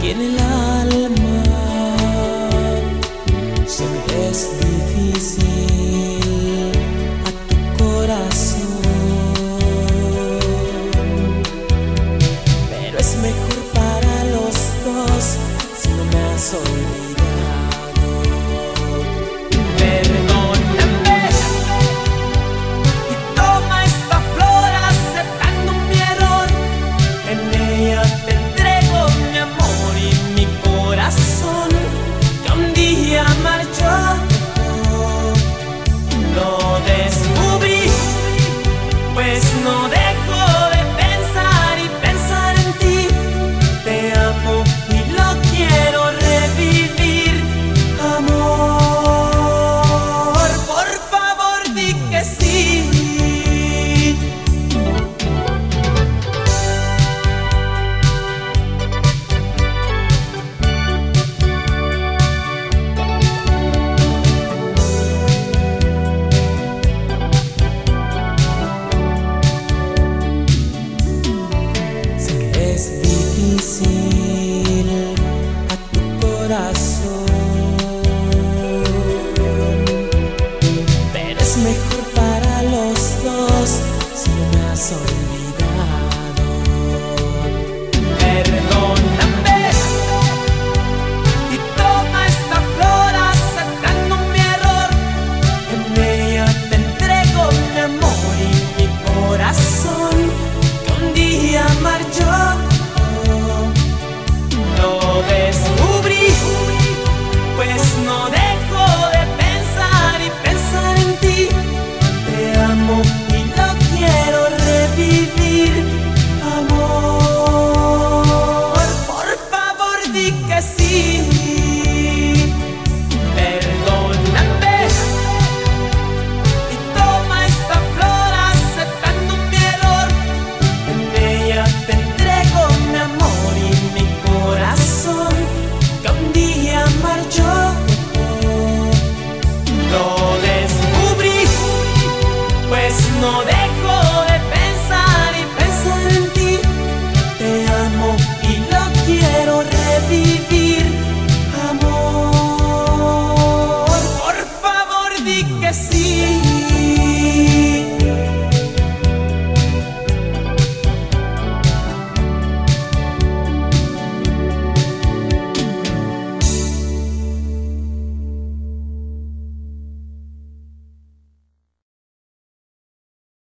y en el alma se me es difícil a tu corazón, pero es mejor para los dos si no me has olvidado. Perdóname y toma esta flor aceptando mi error. En ella te entrego mi amor y mi corazón que un día marchó. Lo descubrí, pues no dejo de pensar y pensar en ti. Te amo y lo quiero revivir, amor. Por favor, di que sí. Es difícil a tu corazón, pero es mejor para los dos si no me has olvidado. Perdóname y toma esta flor aceptando mi error. En ella te entrego mi amor y mi corazón que un día marchó. Lo descubrí, pues no dejo de pensar y pensar en ti. Te amo y lo quiero revivir, amor. Por favor, di que sí. Perdóname y toma esta flor aceptando mi error. En ella te entrego mi amor y mi corazón que un día marchó. Lo descubrí, pues no dejo de pensar y pensar en ti. Te amo y lo quiero revivir, amor. Por favor, di que sí.